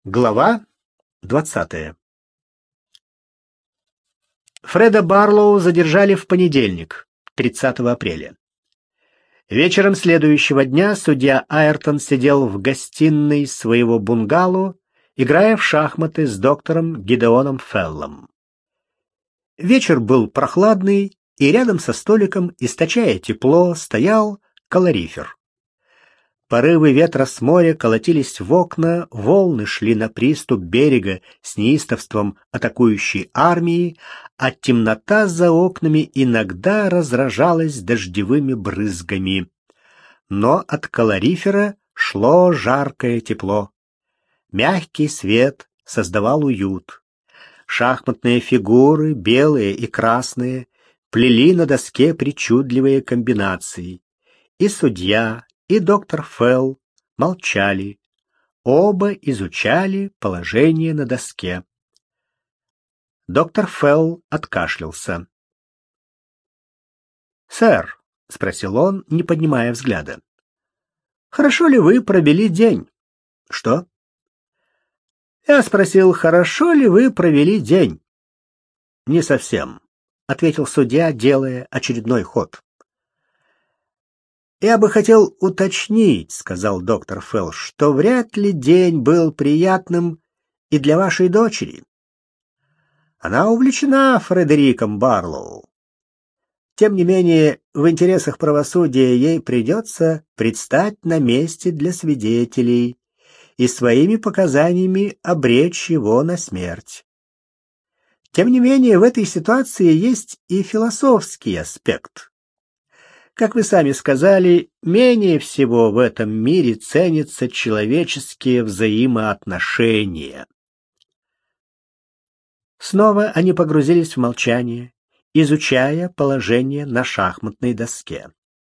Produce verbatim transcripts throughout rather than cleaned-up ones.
Глава двадцатая. Фреда Барлоу задержали в понедельник, тридцатого апреля. Вечером следующего дня судья Айртон сидел в гостиной своего бунгало, играя в шахматы с доктором Гидеоном Феллом. Вечер был прохладный, и рядом со столиком, источая тепло, стоял калорифер. Порывы ветра с моря колотились в окна, волны шли на приступ берега с неистовством атакующей армии, а темнота за окнами иногда разражалась дождевыми брызгами. Но от калорифера шло жаркое тепло. Мягкий свет создавал уют. Шахматные фигуры, белые и красные, плели на доске причудливые комбинации. И судья, и доктор Фелл молчали. Оба изучали положение на доске. Доктор Фелл откашлялся. «Сэр», — спросил он, не поднимая взгляда, — «хорошо ли вы провели день?» «Что?» «Я спросил, хорошо ли вы провели день?» «Не совсем», — ответил судья, делая очередной ход. «Я бы хотел уточнить, — сказал доктор Фелл, — что вряд ли день был приятным и для вашей дочери. Она увлечена Фредериком Барлоу. Тем не менее, в интересах правосудия ей придется предстать на месте для свидетелей и своими показаниями обречь его на смерть. Тем не менее, в этой ситуации есть и философский аспект. Как вы сами сказали, менее всего в этом мире ценятся человеческие взаимоотношения». Снова они погрузились в молчание, изучая положение на шахматной доске.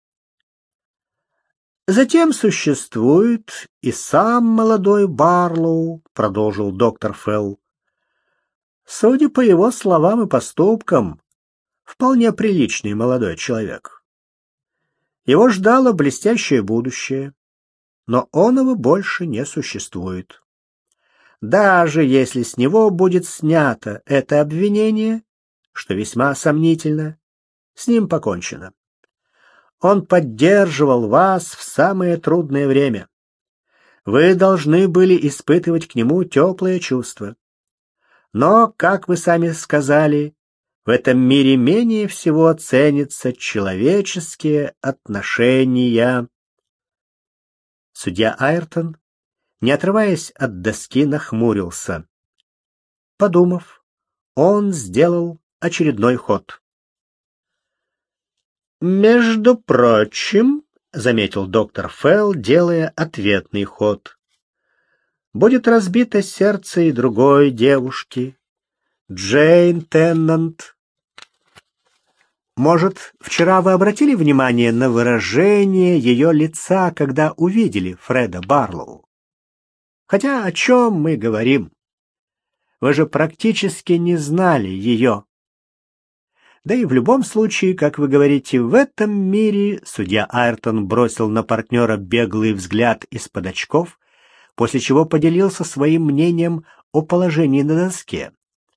«Затем существует и сам молодой Барлоу», — продолжил доктор Фелл. «Судя по его словам и поступкам, вполне приличный молодой человек. Его ждало блестящее будущее, но оного больше не существует. Даже если с него будет снято это обвинение, что весьма сомнительно, с ним покончено. Он поддерживал вас в самое трудное время. Вы должны были испытывать к нему теплые чувства. Но, как вы сами сказали, в этом мире менее всего ценятся человеческие отношения». Судья Айртон, не отрываясь от доски, нахмурился. Подумав, он сделал очередной ход. «Между прочим, — заметил доктор Фелл, делая ответный ход, — будет разбито сердце и другой девушки, Джейн Теннант. Может, вчера вы обратили внимание на выражение ее лица, когда увидели Фреда Барлоу? Хотя о чем мы говорим? Вы же практически не знали ее. Да и в любом случае, как вы говорите, в этом мире судья Айртон бросил на партнера беглый взгляд из-под очков, после чего поделился своим мнением о положении на доске.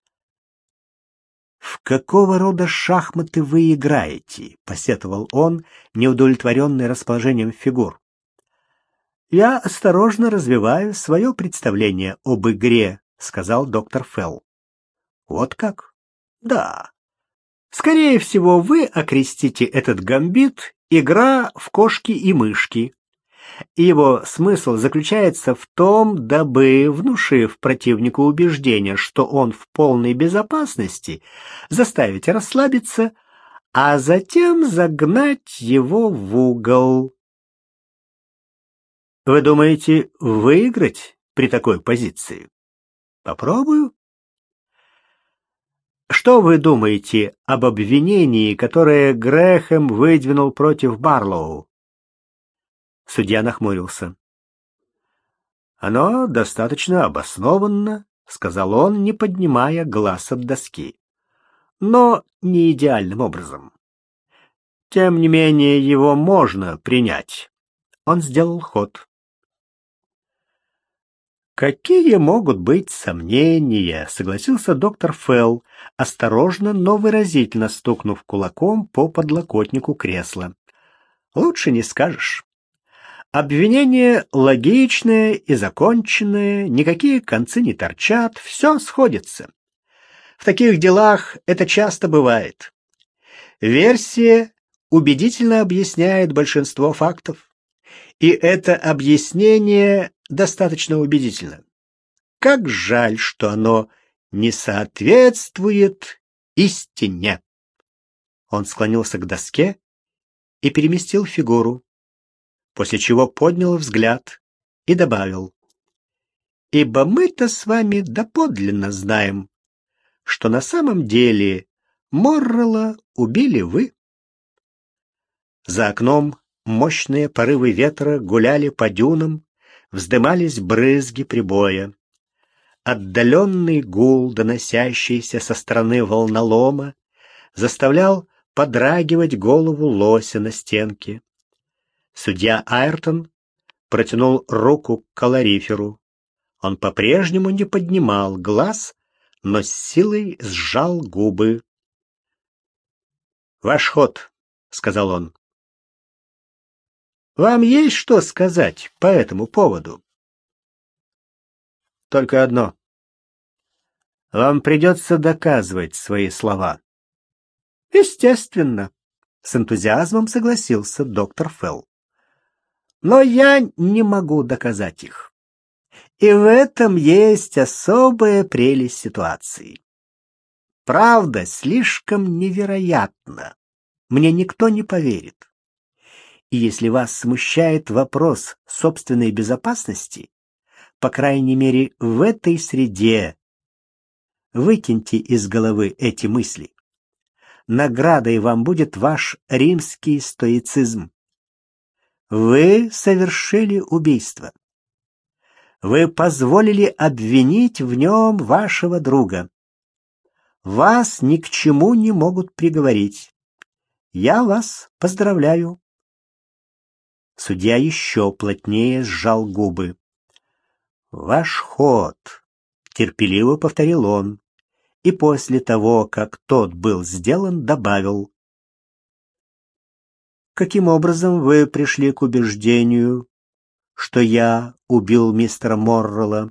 «В какого рода шахматы вы играете?» — посетовал он, неудовлетворенный расположением фигур. «Я осторожно развиваю свое представление об игре», — сказал доктор Фелл. «Вот как?» «Да. Скорее всего, вы окрестите этот гамбит «игра в кошки и мышки». Его смысл заключается в том, дабы, внушив противнику убеждение, что он в полной безопасности, заставить расслабиться, а затем загнать его в угол. Вы думаете выиграть при такой позиции? Попробую. Что вы думаете об обвинении, которое Грэхэм выдвинул против Барлоу? Судья нахмурился. «Оно достаточно обоснованно», — сказал он, не поднимая глаз от доски, — «но не идеальным образом. Тем не менее, его можно принять». Он сделал ход. «Какие могут быть сомнения?» — согласился доктор Фелл, осторожно, но выразительно стукнув кулаком по подлокотнику кресла. «Лучше не скажешь. Обвинение логичное и законченное, никакие концы не торчат, все сходится. В таких делах это часто бывает. Версия убедительно объясняет большинство фактов, и это объяснение достаточно убедительно. Как жаль, что оно не соответствует истине». Он склонился к доске и переместил фигуру, после чего поднял взгляд и добавил: «Ибо мы-то с вами доподлинно знаем, что на самом деле Моррелла убили вы». За окном мощные порывы ветра гуляли по дюнам, вздымались брызги прибоя. Отдаленный гул, доносящийся со стороны волнолома, заставлял подрагивать голову лося на стенке. Судья Айртон протянул руку к калориферу. Он по-прежнему не поднимал глаз, но с силой сжал губы. «Ваш ход», — сказал он. «Вам есть что сказать по этому поводу?» «Только одно. Вам придется доказывать свои слова». «Естественно», — с энтузиазмом согласился доктор Фелл. «Но я не могу доказать их. И в этом есть особая прелесть ситуации. Правда слишком невероятна. Мне никто не поверит. И если вас смущает вопрос собственной безопасности, по крайней мере, в этой среде, выкиньте из головы эти мысли. Наградой вам будет ваш римский стоицизм. Вы совершили убийство. Вы позволили обвинить в нем вашего друга. Вас ни к чему не могут приговорить. Я вас поздравляю». Судья еще плотнее сжал губы. «Ваш ход», — терпеливо повторил он, и после того, как тот был сделан, добавил: «Каким образом вы пришли к убеждению, что я убил мистера Моррелла?»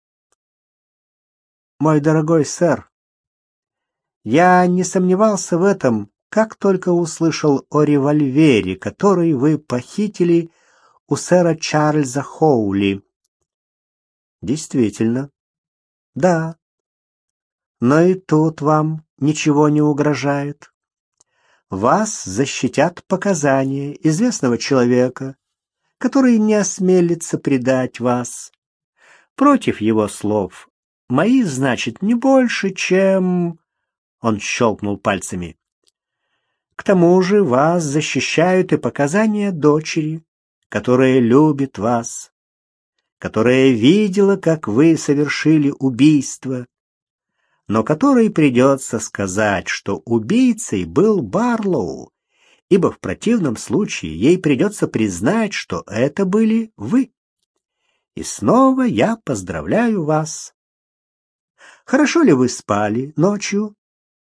«Мой дорогой сэр, я не сомневался в этом, как только услышал о револьвере, который вы похитили у сэра Чарльза Хоули». «Действительно, да. Но и тут вам ничего не угрожает. Вас защитят показания известного человека, который не осмелится предать вас. Против его слов мои, значит, не больше, чем...» Он щелкнул пальцами. «К тому же вас защищают и показания дочери, которая любит вас, которая видела, как вы совершили убийство, но которой придется сказать, что убийцей был Барлоу, ибо в противном случае ей придется признать, что это были вы. И снова я поздравляю вас. Хорошо ли вы спали ночью?»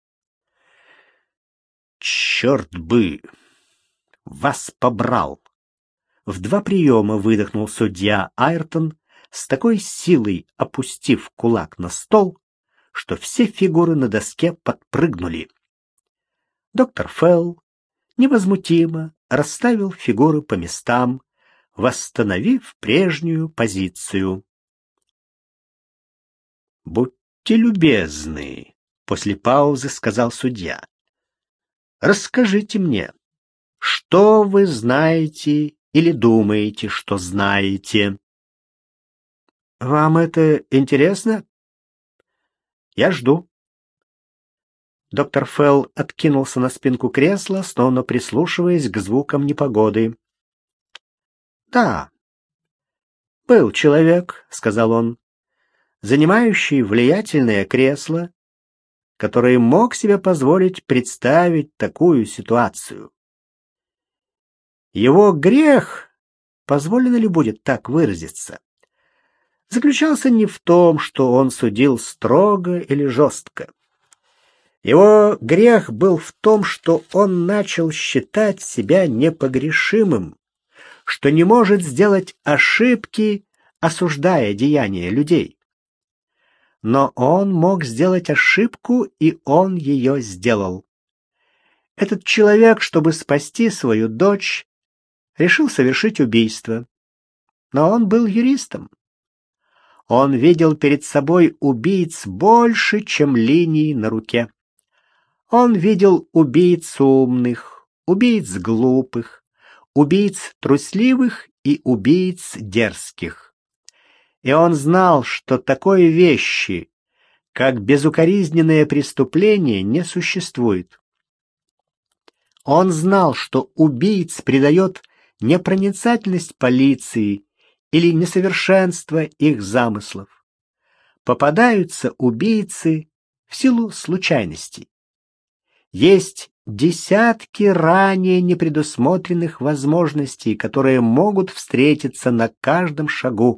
«Черт бы вас побрал!» В два приема выдохнул судья Айртон, с такой силой опустив кулак на стол, что все фигуры на доске подпрыгнули. Доктор Фелл невозмутимо расставил фигуры по местам, восстановив прежнюю позицию. «Будьте любезны», — после паузы сказал судья. «Расскажите мне, что вы знаете или думаете, что знаете?» «Вам это интересно?» «Я жду». Доктор Фелл откинулся на спинку кресла, снова прислушиваясь к звукам непогоды. «Да, был человек, — сказал он, — занимающий влиятельное кресло, который мог себе позволить представить такую ситуацию. Его грех, позволено ли будет так выразиться, заключался не в том, что он судил строго или жестко. Его грех был в том, что он начал считать себя непогрешимым, что не может сделать ошибки, осуждая деяния людей. Но он мог сделать ошибку, и он ее сделал. Этот человек, чтобы спасти свою дочь, решил совершить убийство. Но он был юристом. Он видел перед собой убийц больше, чем линий на руке. Он видел убийц умных, убийц глупых, убийц трусливых и убийц дерзких. И он знал, что такой вещи, как безукоризненное преступление, не существует. Он знал, что убийц придает непроницательность полиции или несовершенство их замыслов. Попадаются убийцы в силу случайностей. Есть десятки ранее непредусмотренных возможностей, которые могут встретиться на каждом шагу.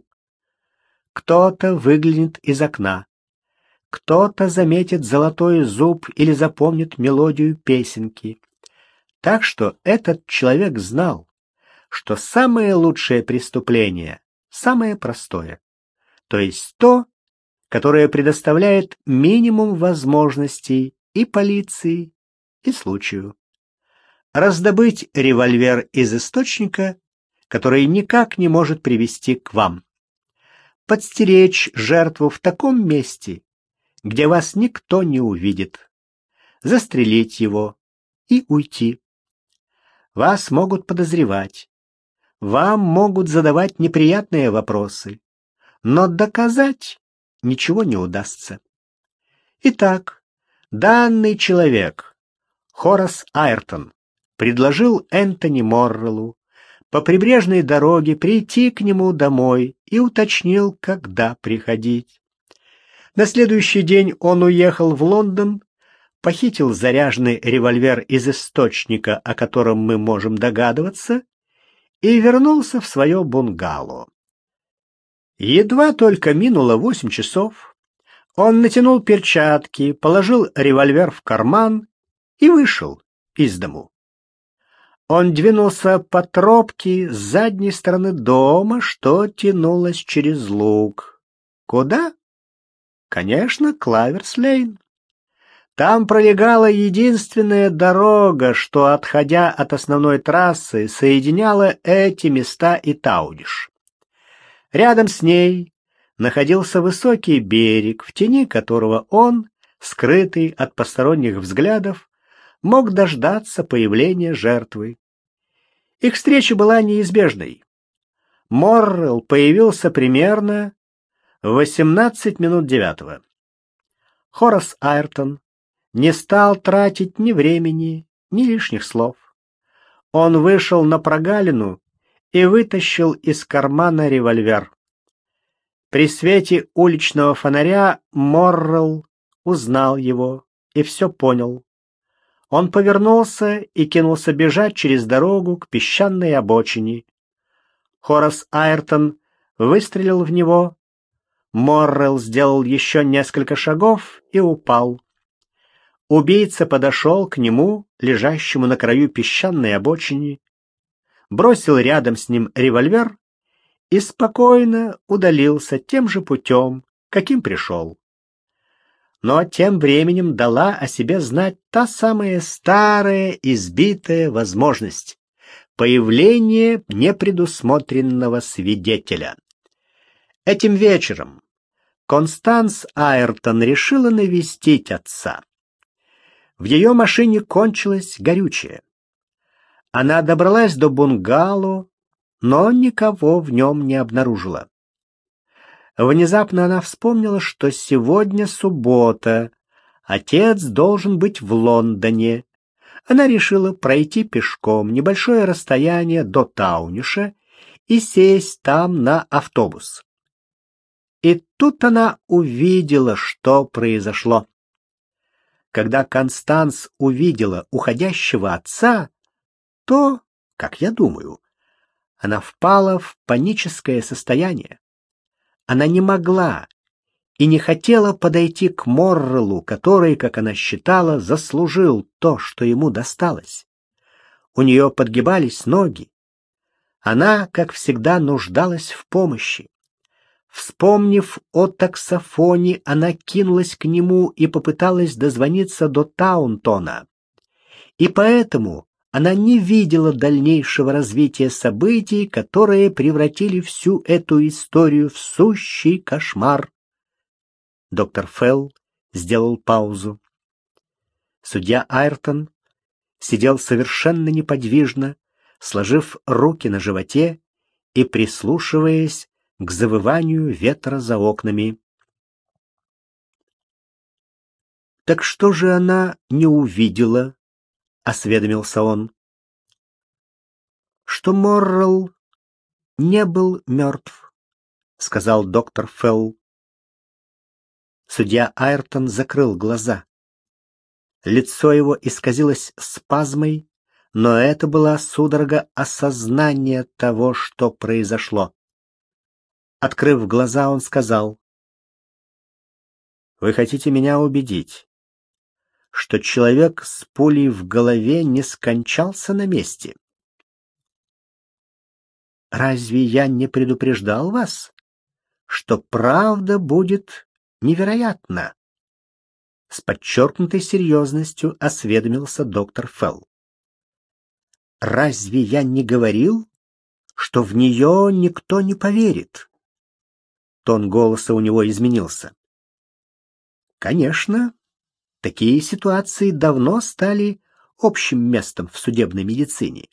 Кто-то выглянет из окна, кто-то заметит золотой зуб или запомнит мелодию песенки. Так что этот человек знал, что самое лучшее преступление — самое простое, то есть то, которое предоставляет минимум возможностей и полиции, и случаю. Раздобыть револьвер из источника, который никак не может привести к вам. Подстеречь жертву в таком месте, где вас никто не увидит. Застрелить его и уйти. Вас могут подозревать. Вам могут задавать неприятные вопросы. Но доказать ничего не удастся. Итак, данный человек, Хорас Айртон, предложил Энтони Морреллу по прибрежной дороге прийти к нему домой и уточнил, когда приходить. На следующий день он уехал в Лондон, похитил заряженный револьвер из источника, о котором мы можем догадываться, и вернулся в свое бунгало. Едва только минуло восемь часов, он натянул перчатки, положил револьвер в карман и вышел из дому. Он двинулся по тропке с задней стороны дома, что тянулось через луг. Куда? Конечно, Клаверс-Лейн. Там пролегала единственная дорога, что, отходя от основной трассы, соединяла эти места и Таудиш. Рядом с ней находился высокий берег, в тени которого он, скрытый от посторонних взглядов, мог дождаться появления жертвы. Их встреча была неизбежной. Моррелл появился примерно в восемнадцать минут девятого. Хорас Айртон не стал тратить ни времени, ни лишних слов. Он вышел на прогалину и вытащил из кармана револьвер. При свете уличного фонаря Моррелл узнал его и все понял. Он повернулся и кинулся бежать через дорогу к песчаной обочине. Хорас Айртон выстрелил в него. Моррелл сделал еще несколько шагов и упал. Убийца подошел к нему, лежащему на краю песчаной обочины, бросил рядом с ним револьвер и спокойно удалился тем же путем, каким пришел. Но тем временем дала о себе знать та самая старая избитая возможность — появление непредусмотренного свидетеля. Этим вечером Констанс Айртон решила навестить отца. В ее машине кончилось горючее. Она добралась до бунгало, но никого в нем не обнаружила. Внезапно она вспомнила, что сегодня суббота, отец должен быть в Лондоне. Она решила пройти пешком небольшое расстояние до Таудиша и сесть там на автобус. И тут она увидела, что произошло. Когда Констанс увидела уходящего отца, то, как я думаю, она впала в паническое состояние. Она не могла и не хотела подойти к Морреллу, который, как она считала, заслужил то, что ему досталось. У нее подгибались ноги. Она, как всегда, нуждалась в помощи. Вспомнив о таксофоне, она кинулась к нему и попыталась дозвониться до Таунтона. И поэтому она не видела дальнейшего развития событий, которые превратили всю эту историю в сущий кошмар. Доктор Фелл сделал паузу. Судья Айртон сидел совершенно неподвижно, сложив руки на животе и прислушиваясь к завыванию ветра за окнами. «Так что же она не увидела?» — осведомился он. «Что Моррелл не был мертв», — сказал доктор Фелл. Судья Айртон закрыл глаза. Лицо его исказилось спазмой, но это была судорога осознания того, что произошло. Открыв глаза, он сказал: «Вы хотите меня убедить, что человек с пулей в голове не скончался на месте? Разве я не предупреждал вас, что правда будет невероятна?» С подчеркнутой серьезностью осведомился доктор Фелл. «Разве я не говорил, что в нее никто не поверит?» Тон голоса у него изменился. «Конечно, такие ситуации давно стали общим местом в судебной медицине.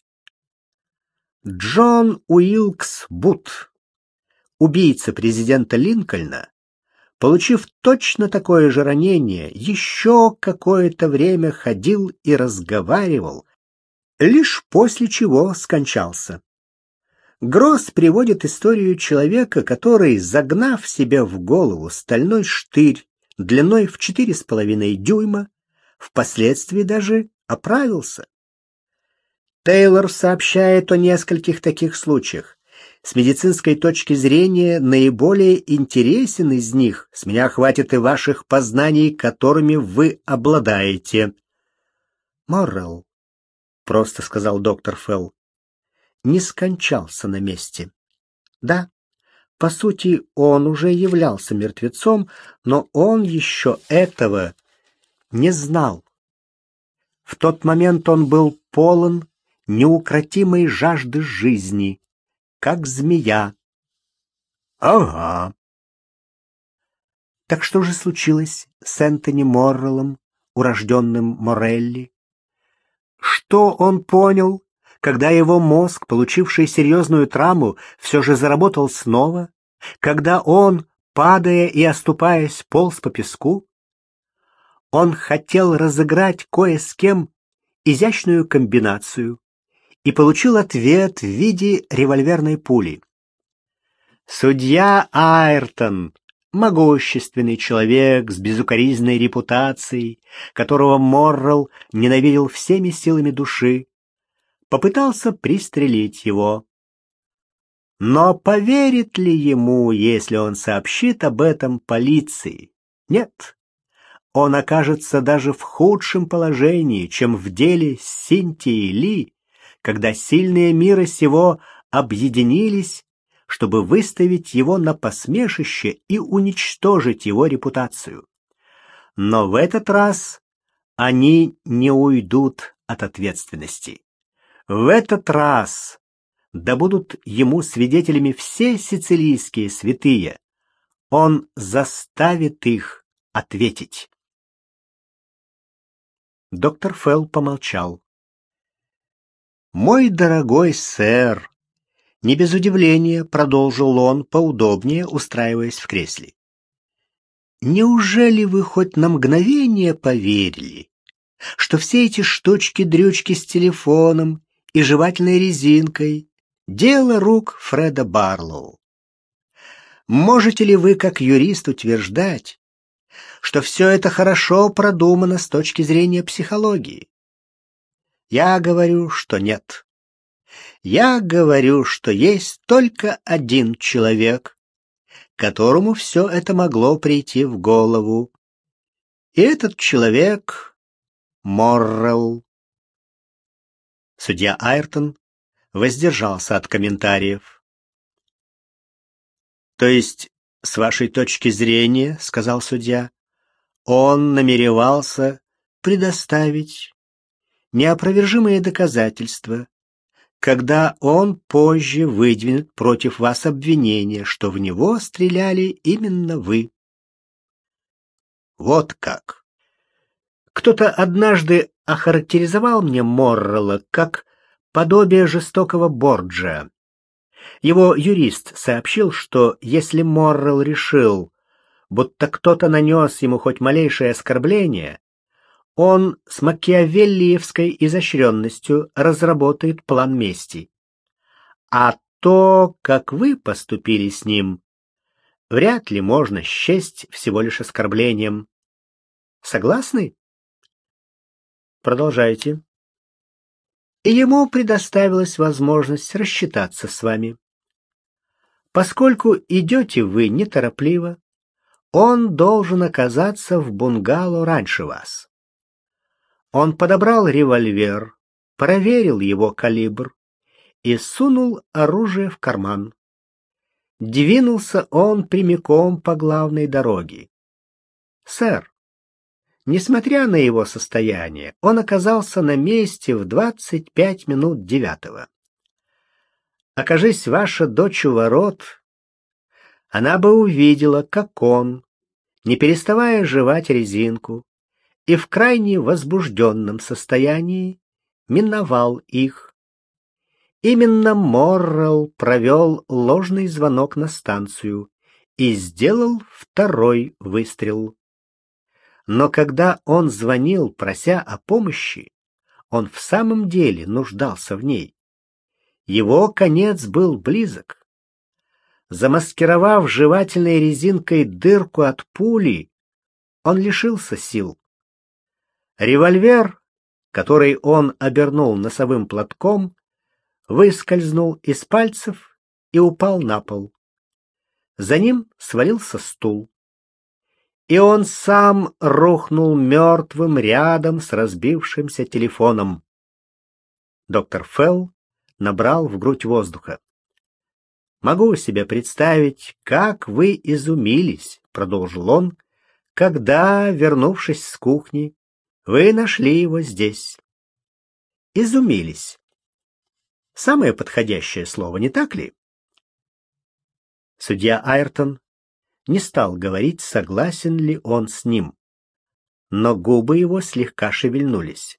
Джон Уилкс Бут, убийца президента Линкольна, получив точно такое же ранение, еще какое-то время ходил и разговаривал, лишь после чего скончался. Гросс приводит историю человека, который, загнав себе в голову стальной штырь длиной в четыре с половиной дюйма, впоследствии даже оправился. Тейлор сообщает о нескольких таких случаях. С медицинской точки зрения наиболее интересен из них, с меня хватит и ваших познаний, которыми вы обладаете. Моррелл, просто сказал доктор Фелл, не скончался на месте. Да, по сути, он уже являлся мертвецом, но он еще этого не знал. В тот момент он был полон неукротимой жажды жизни, как змея. Ага. Так что же случилось с Энтони Морреллом, урожденным Морелли? Что он понял, когда его мозг, получивший серьезную травму, все же заработал снова, когда он, падая и оступаясь, полз по песку? Он хотел разыграть кое с кем изящную комбинацию и получил ответ в виде револьверной пули. Судья Айртон, могущественный человек с безукоризненной репутацией, которого Моррелл ненавидел всеми силами души, попытался пристрелить его. Но поверит ли ему, если он сообщит об этом полиции? Нет. Он окажется даже в худшем положении, чем в деле с Синтией Ли, когда сильные мира сего объединились, чтобы выставить его на посмешище и уничтожить его репутацию. Но в этот раз они не уйдут от ответственности. В этот раз, да будут ему свидетелями все сицилийские святые, он заставит их ответить. Доктор Фелл помолчал. «Мой дорогой сэр», — не без удивления продолжил он, поудобнее устраиваясь в кресле, «неужели вы хоть на мгновение поверили, что все эти штучки-дрючки с телефоном и жевательной резинкой — дело рук Фреда Барлоу? Можете ли вы, как юрист, утверждать, что все это хорошо продумано с точки зрения психологии? Я говорю, что нет. Я говорю, что есть только один человек, которому все это могло прийти в голову. И этот человек — Моррелл. Судья Айртон воздержался от комментариев. «То есть, с вашей точки зрения, — сказал судья, — он намеревался предоставить неопровержимые доказательства, когда он позже выдвинет против вас обвинение, что в него стреляли именно вы». Вот как. Кто-то однажды охарактеризовал мне Моррелла как подобие жестокого Борджиа. Его юрист сообщил, что если Моррелл решил, будто кто-то нанес ему хоть малейшее оскорбление, он с макиавеллиевской изощренностью разработает план мести. А то, как вы поступили с ним, вряд ли можно счесть всего лишь оскорблением. Согласны? Продолжайте. И ему предоставилась возможность рассчитаться с вами. Поскольку идете вы неторопливо, он должен оказаться в бунгало раньше вас. Он подобрал револьвер, проверил его калибр и сунул оружие в карман. Двинулся он прямиком по главной дороге. Сэр, несмотря на его состояние, он оказался на месте в двадцать пять минут девятого. Окажись ваша дочь у ворот, она бы увидела, как он, не переставая жевать резинку, и в крайне возбужденном состоянии миновал их. Именно Моррелл провел ложный звонок на станцию и сделал второй выстрел. Но когда он звонил, прося о помощи, он в самом деле нуждался в ней. Его конец был близок. Замаскировав жевательной резинкой дырку от пули, он лишился сил. Револьвер, который он обернул носовым платком, выскользнул из пальцев и упал на пол. За ним свалился стул. И он сам рухнул мертвым рядом с разбившимся телефоном. Доктор Фелл набрал в грудь воздуха. «Могу себе представить, как вы изумились», — продолжил он, «когда, вернувшись с кухни, вы нашли его здесь». Изумились. Самое подходящее слово, не так ли? Судья Айртон не стал говорить, согласен ли он с ним, но губы его слегка шевельнулись.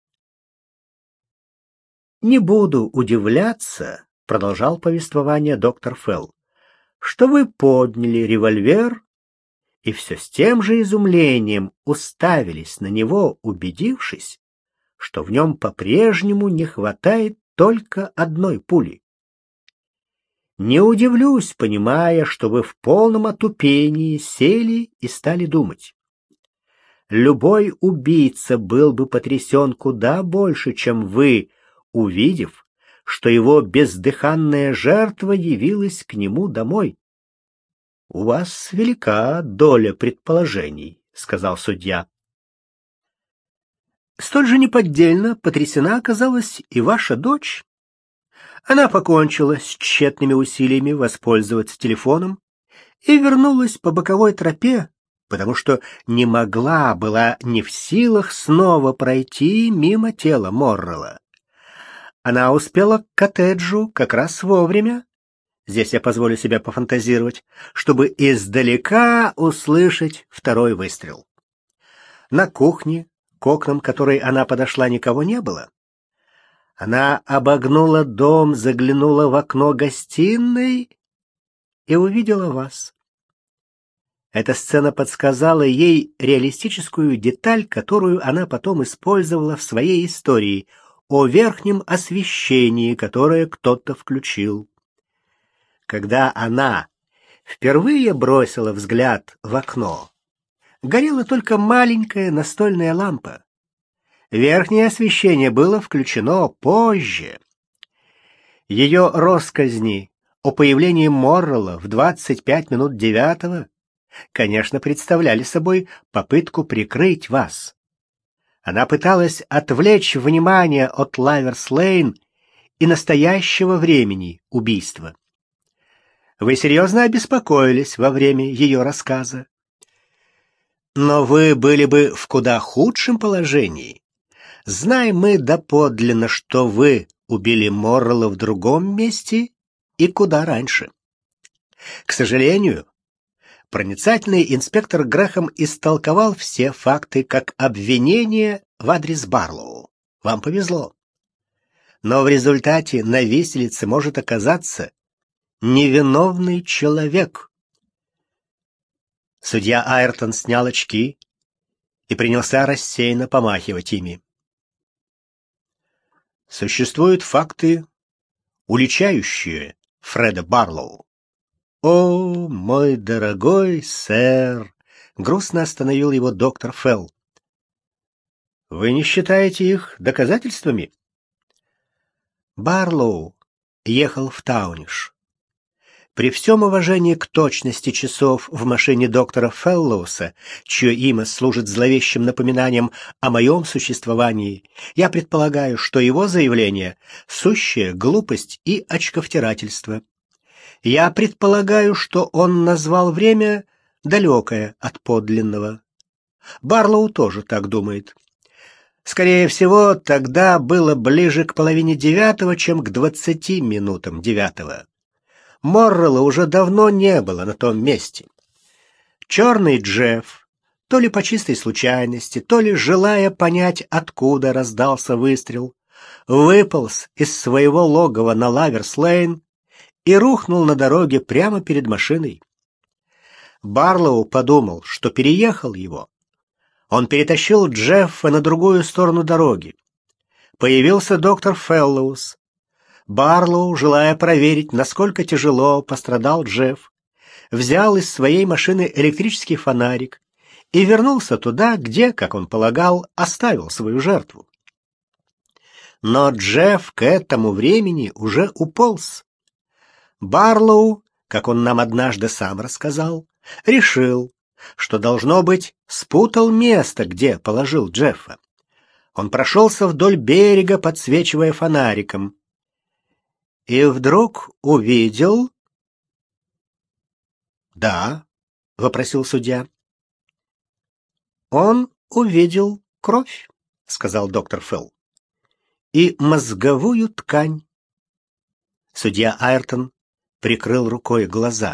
«Не буду удивляться», — продолжал повествование доктор Фелл, «что вы подняли револьвер и все с тем же изумлением уставились на него, убедившись, что в нем по-прежнему не хватает только одной пули. Не удивлюсь, понимая, что вы в полном отупении сели и стали думать. Любой убийца был бы потрясен куда больше, чем вы, увидев, что его бездыханная жертва явилась к нему домой. — У вас велика доля предположений, — сказал судья. Столь же неподдельно потрясена оказалась и ваша дочь. Она покончила с тщетными усилиями воспользоваться телефоном и вернулась по боковой тропе, потому что не могла, была не в силах снова пройти мимо тела Моррелла. Она успела к коттеджу как раз вовремя, здесь я позволю себе пофантазировать, чтобы издалека услышать второй выстрел. На кухне, к окнам которой она подошла, никого не было. Она обогнула дом, заглянула в окно гостиной и увидела вас. Эта сцена подсказала ей реалистическую деталь, которую она потом использовала в своей истории о верхнем освещении, которое кто-то включил. Когда она впервые бросила взгляд в окно, горела только маленькая настольная лампа. Верхнее освещение было включено позже. Ее россказни о появлении Моррелла в двадцать пять минут девятого, конечно, представляли собой попытку прикрыть вас. Она пыталась отвлечь внимание от Лаверс-Лейн и настоящего времени убийства. Вы серьезно обеспокоились во время ее рассказа. Но вы были бы в куда худшем положении. Знаем мы доподлинно, что вы убили Моррелла в другом месте и куда раньше. К сожалению, проницательный инспектор Грэхэм истолковал все факты как обвинение в адрес Барлоу. Вам повезло. Но в результате на виселице может оказаться невиновный человек. Судья Айртон снял очки и принялся рассеянно помахивать ими. Существуют факты, уличающие Фреда Барлоу. «О, мой дорогой сэр!» — грустно остановил его доктор Фелл. «Вы не считаете их доказательствами?» Барлоу ехал в Тауниш. При всем уважении к точности часов в машине доктора Феллоуса, чье имя служит зловещим напоминанием о моем существовании, я предполагаю, что его заявление — сущая глупость и очковтирательство. Я предполагаю, что он назвал время далекое от подлинного. Барлоу тоже так думает. Скорее всего, тогда было ближе к половине девятого, чем к двадцати минутам девятого. Моррелла уже давно не было на том месте. Черный Джефф, то ли по чистой случайности, то ли желая понять, откуда раздался выстрел, выполз из своего логова на Лаверс-Лейн и рухнул на дороге прямо перед машиной. Барлоу подумал, что переехал его. Он перетащил Джеффа на другую сторону дороги. Появился доктор Феллоус. Барлоу, желая проверить, насколько тяжело пострадал Джефф, взял из своей машины электрический фонарик и вернулся туда, где, как он полагал, оставил свою жертву. Но Джефф к этому времени уже уполз. Барлоу, как он нам однажды сам рассказал, решил, что, должно быть, спутал место, где положил Джеффа. Он прошелся вдоль берега, подсвечивая фонариком. И вдруг увидел... «Да», — вопросил судья. «Он увидел кровь», — сказал доктор Фелл, — «и мозговую ткань». Судья Айртон прикрыл рукой глаза.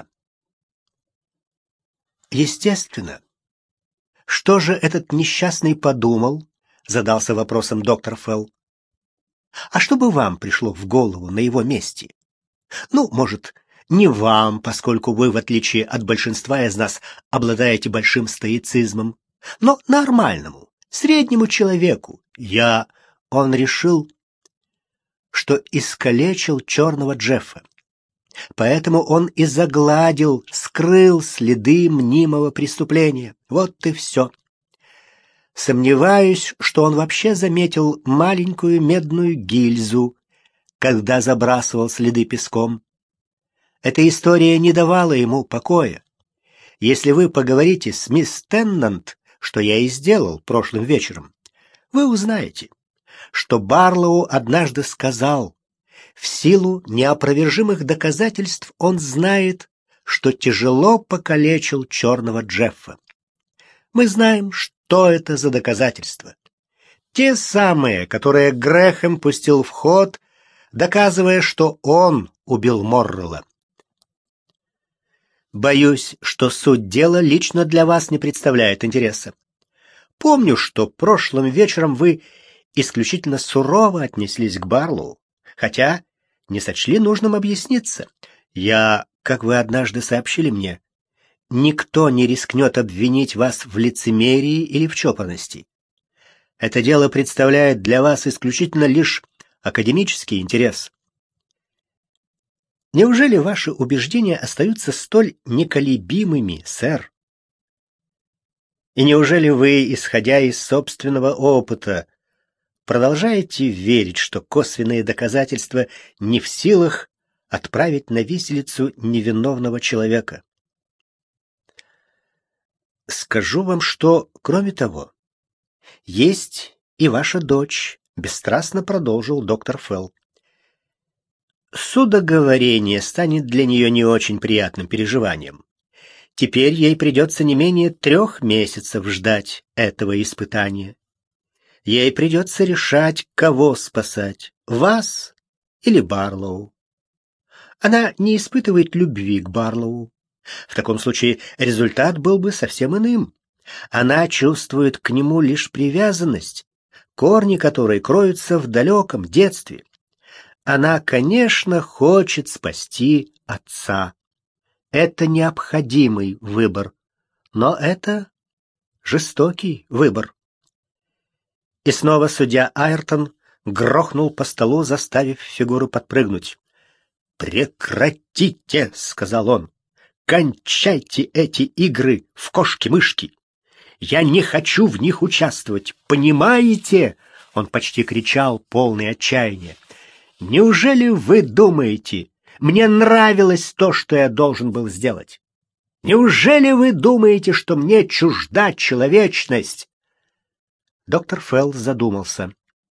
«Естественно. Что же этот несчастный подумал?» — задался вопросом доктор Фелл. «А что бы вам пришло в голову на его месте? Ну, может, не вам, поскольку вы, в отличие от большинства из нас, обладаете большим стоицизмом, но нормальному, среднему человеку. Я...» Он решил, что искалечил черного Джеффа. Поэтому он и загладил, скрыл следы мнимого преступления. Вот и все. Сомневаюсь, что он вообще заметил маленькую медную гильзу, когда забрасывал следы песком. Эта история не давала ему покоя. Если вы поговорите с мисс Теннант, что я и сделал прошлым вечером, вы узнаете, что Барлоу однажды сказал: в силу неопровержимых доказательств он знает, что тяжело покалечил черного Джеффа. Мы знаем, что это за доказательства. Те самые, которые Грэхэм пустил в ход, доказывая, что он убил Моррелла. Боюсь, что суть дела лично для вас не представляет интереса. Помню, что прошлым вечером вы исключительно сурово отнеслись к Барлоу, хотя не сочли нужным объясниться. Я, как вы однажды сообщили мне, никто не рискнет обвинить вас в лицемерии или в чопорности. Это дело представляет для вас исключительно лишь академический интерес. Неужели ваши убеждения остаются столь неколебимыми, сэр? И неужели вы, исходя из собственного опыта, продолжаете верить, что косвенные доказательства не в силах отправить на виселицу невиновного человека. Скажу вам, что, кроме того, есть и ваша дочь, бесстрастно продолжил доктор Фелл. Судоговорение станет для нее не очень приятным переживанием. Теперь ей придется не менее трех месяцев ждать этого испытания. Ей придется решать, кого спасать, вас или Барлоу. Она не испытывает любви к Барлоу. В таком случае результат был бы совсем иным. Она чувствует к нему лишь привязанность, корни которой кроются в далеком детстве. Она, конечно, хочет спасти отца. Это необходимый выбор, но это жестокий выбор. И снова судья Айртон грохнул по столу, заставив фигуру подпрыгнуть. «Прекратите!» — сказал он. «Кончайте эти игры в кошки-мышки! Я не хочу в них участвовать, понимаете?» Он почти кричал, полный отчаяния. «Неужели вы думаете, мне нравилось то, что я должен был сделать? Неужели вы думаете, что мне чужда человечность?» Доктор Фелл задумался.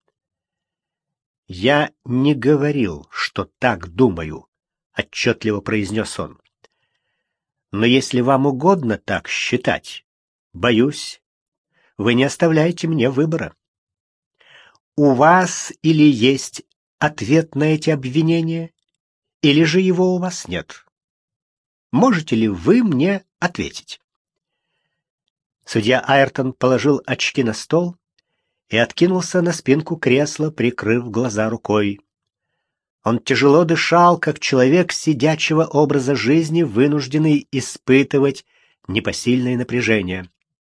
«Я не говорил, что так думаю», — отчетливо произнес он. «Но если вам угодно так считать, боюсь, вы не оставляете мне выбора. У вас или есть ответ на эти обвинения, или же его у вас нет. Можете ли вы мне ответить?» Судья Айртон положил очки на стол и откинулся на спинку кресла, прикрыв глаза рукой. Он тяжело дышал, как человек сидячего образа жизни, вынужденный испытывать непосильное напряжение.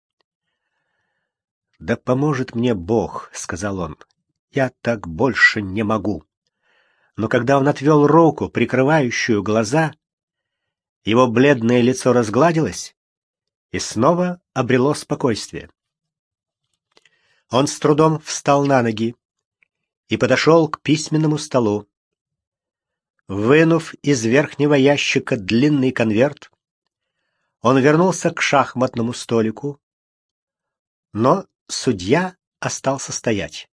«Да поможет мне Бог», — сказал он, — «я так больше не могу». Но когда он отвел руку, прикрывающую глаза, его бледное лицо разгладилось и снова обрело спокойствие. Он с трудом встал на ноги и подошел к письменному столу. Вынув из верхнего ящика длинный конверт, он вернулся к шахматному столику, но судья остался стоять.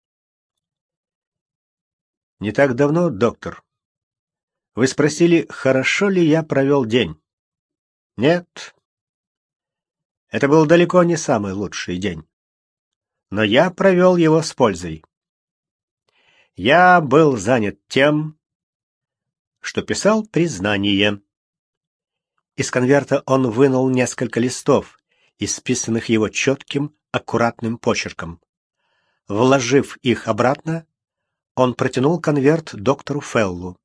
«Не так давно, доктор, вы спросили, хорошо ли я провел день. Нет, это был далеко не самый лучший день. Но я провел его с пользой. Я был занят тем, что писал признание». Из конверта он вынул несколько листов, исписанных его четким, аккуратным почерком. Вложив их обратно, он протянул конверт доктору Феллу.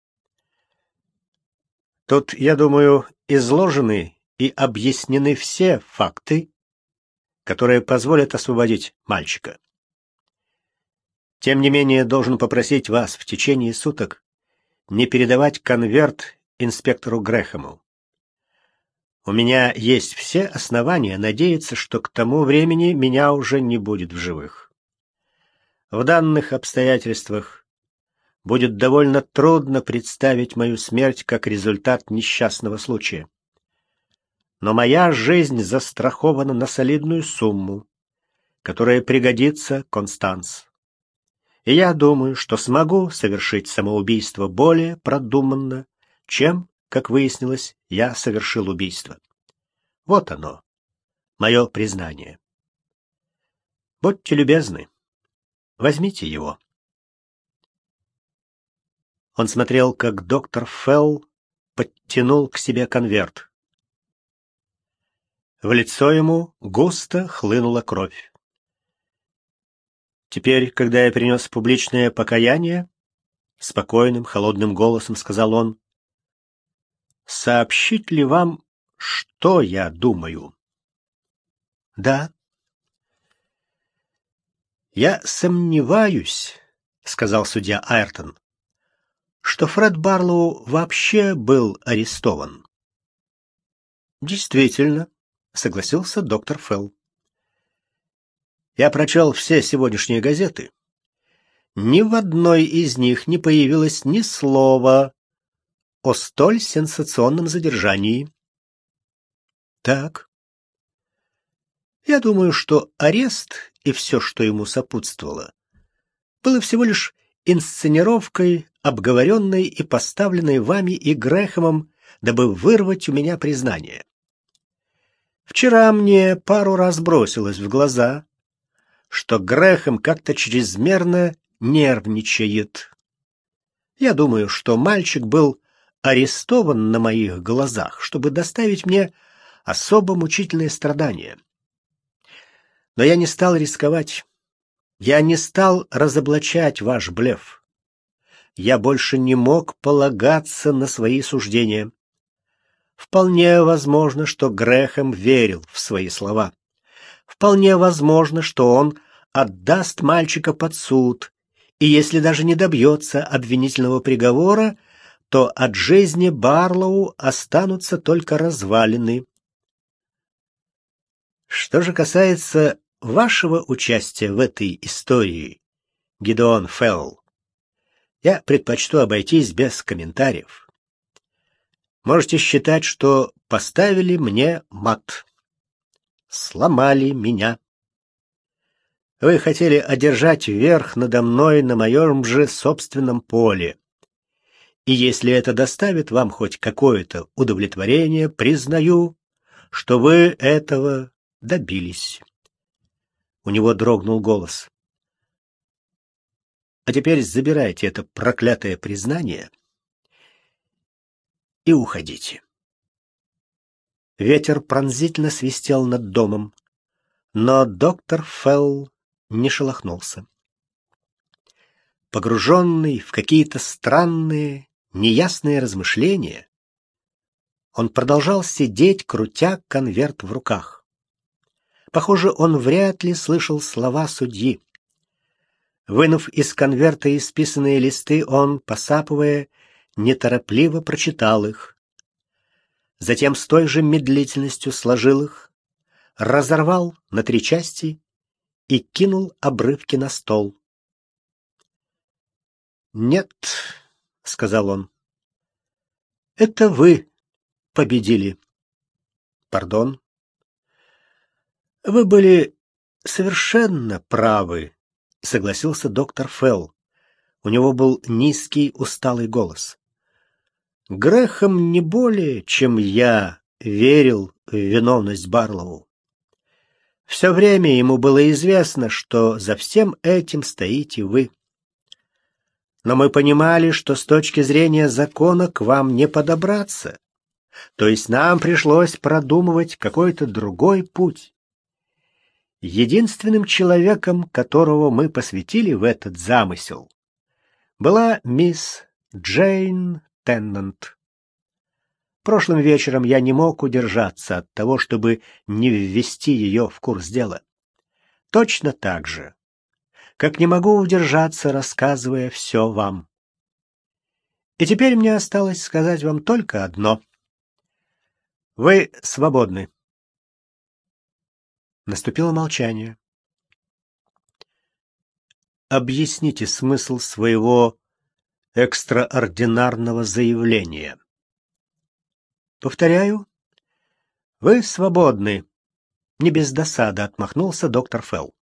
«Тут, я думаю, изложены и объяснены все факты, которые позволят освободить мальчика. Тем не менее, должен попросить вас в течение суток не передавать конверт инспектору Грэхэму. У меня есть все основания надеяться, что к тому времени меня уже не будет в живых. В данных обстоятельствах будет довольно трудно представить мою смерть как результат несчастного случая. Но моя жизнь застрахована на солидную сумму, которая пригодится Констанс. И я думаю, что смогу совершить самоубийство более продуманно, чем, как выяснилось, я совершил убийство. Вот оно, мое признание. Будьте любезны, возьмите его». Он смотрел, как доктор Фелл подтянул к себе конверт. В лицо ему густо хлынула кровь. «Теперь, когда я принес публичное покаяние, — спокойным, холодным голосом сказал он, — сообщить ли вам, что я думаю?» «Да». «Я сомневаюсь, — сказал судья Айртон, — что Фред Барлоу вообще был арестован». «Действительно», — согласился доктор Фелл. «Я прочел все сегодняшние газеты. Ни в одной из них не появилось ни слова о столь сенсационном задержании. Так. Я думаю, что арест и все, что ему сопутствовало, было всего лишь инсценировкой, обговоренной и поставленной вами и Грэхэмом, дабы вырвать у меня признание. Вчера мне пару раз бросилось в глаза, что Грэхэм как-то чрезмерно нервничает. Я думаю, что мальчик был арестован на моих глазах, чтобы доставить мне особо мучительные страдания. Но я не стал рисковать. Я не стал разоблачать ваш блеф. Я больше не мог полагаться на свои суждения. Вполне возможно, что Грэхэм верил в свои слова. Вполне возможно, что он отдаст мальчика под суд, и если даже не добьется обвинительного приговора, то от жизни Барлоу останутся только развалины. Что же касается вашего участия в этой истории, Гидеон Фелл, я предпочту обойтись без комментариев. Можете считать, что поставили мне мат. Сломали меня. Вы хотели одержать верх надо мной на моем же собственном поле. И если это доставит вам хоть какое-то удовлетворение, признаю, что вы этого добились. У него дрогнул голос. А теперь забирайте это проклятое признание и уходите. Ветер пронзительно свистел над домом, но доктор Фелл не шелохнулся. Погруженный в какие-то странные, неясные размышления, он продолжал сидеть, крутя конверт в руках. Похоже, он вряд ли слышал слова судьи. Вынув из конверта исписанные листы, он, посапывая, неторопливо прочитал их. Затем с той же медлительностью сложил их, разорвал на три части и кинул обрывки на стол. «Нет», — сказал он, — «это вы победили». «Пардон». «Вы были совершенно правы», — согласился доктор Фелл. У него был низкий, усталый голос. «Грэхэм не более, чем я, верил в виновность Барлоу. Все время ему было известно, что за всем этим стоите вы. Но мы понимали, что с точки зрения закона к вам не подобраться. То есть нам пришлось продумывать какой-то другой путь. Единственным человеком, которого мы посвятили в этот замысел, была мисс Джейн Теннант. Прошлым вечером я не мог удержаться от того, чтобы не ввести ее в курс дела. Точно так же, как не могу удержаться, рассказывая все вам. И теперь мне осталось сказать вам только одно. Вы свободны. Наступило молчание. Объясните смысл своего экстраординарного заявления. Повторяю, вы свободны. Не без досады отмахнулся доктор Фелл.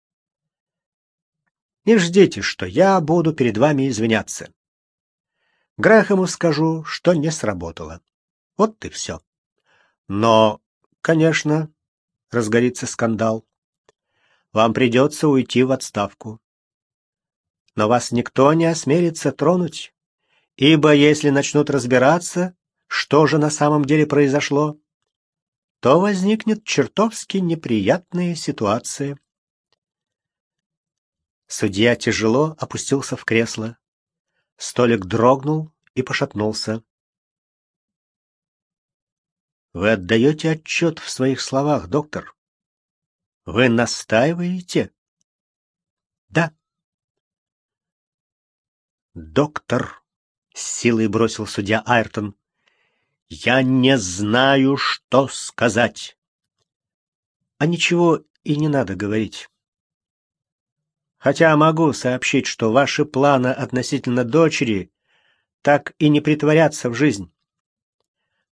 Не ждите, что я буду перед вами извиняться. Грэхэму скажу, что не сработало. Вот и все. Но, конечно, разгорится скандал. Вам придется уйти в отставку. Но вас никто не осмелится тронуть, ибо если начнут разбираться, что же на самом деле произошло, то возникнет чертовски неприятная ситуация. Судья тяжело опустился в кресло. Столик дрогнул и пошатнулся. Вы отдаете отчет в своих словах, доктор? Вы настаиваете? Да. Доктор, с силой бросил судья Айртон, я не знаю, что сказать. А ничего и не надо говорить. Хотя могу сообщить, что ваши планы относительно дочери так и не претворятся в жизнь.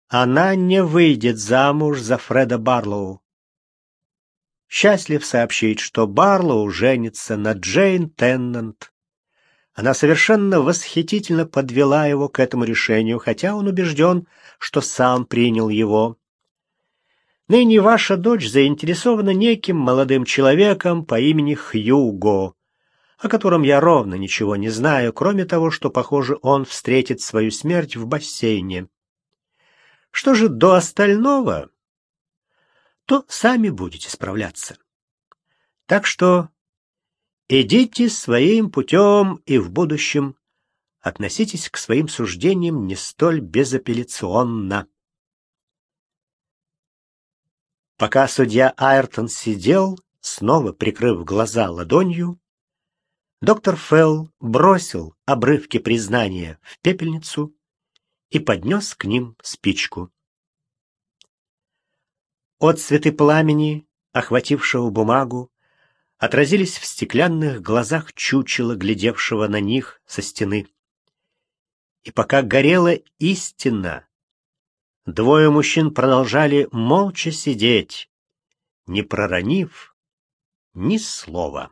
Она не выйдет замуж за Фреда Барлоу. Счастлив сообщить, что Барлоу женится на Джейн Теннант. Она совершенно восхитительно подвела его к этому решению, хотя он убежден, что сам принял его. Ныне ваша дочь заинтересована неким молодым человеком по имени Хьюго, о котором я ровно ничего не знаю, кроме того, что, похоже, он встретит свою смерть в бассейне. Что же до остального, то сами будете справляться. Так что идите своим путем и в будущем относитесь к своим суждениям не столь безапелляционно. Пока судья Айртон сидел, снова прикрыв глаза ладонью, доктор Фелл бросил обрывки признания в пепельницу и поднес к ним спичку. Отцветы пламени, охватившего бумагу, отразились в стеклянных глазах чучела, глядевшего на них со стены. И пока горела истина, двое мужчин продолжали молча сидеть, не проронив ни слова.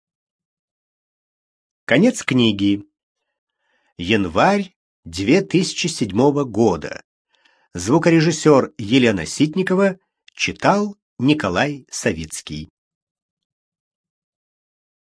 Конец книги. Январь две тысячи седьмого года. Звукорежиссер Елена Ситникова читал Николай Савицкий.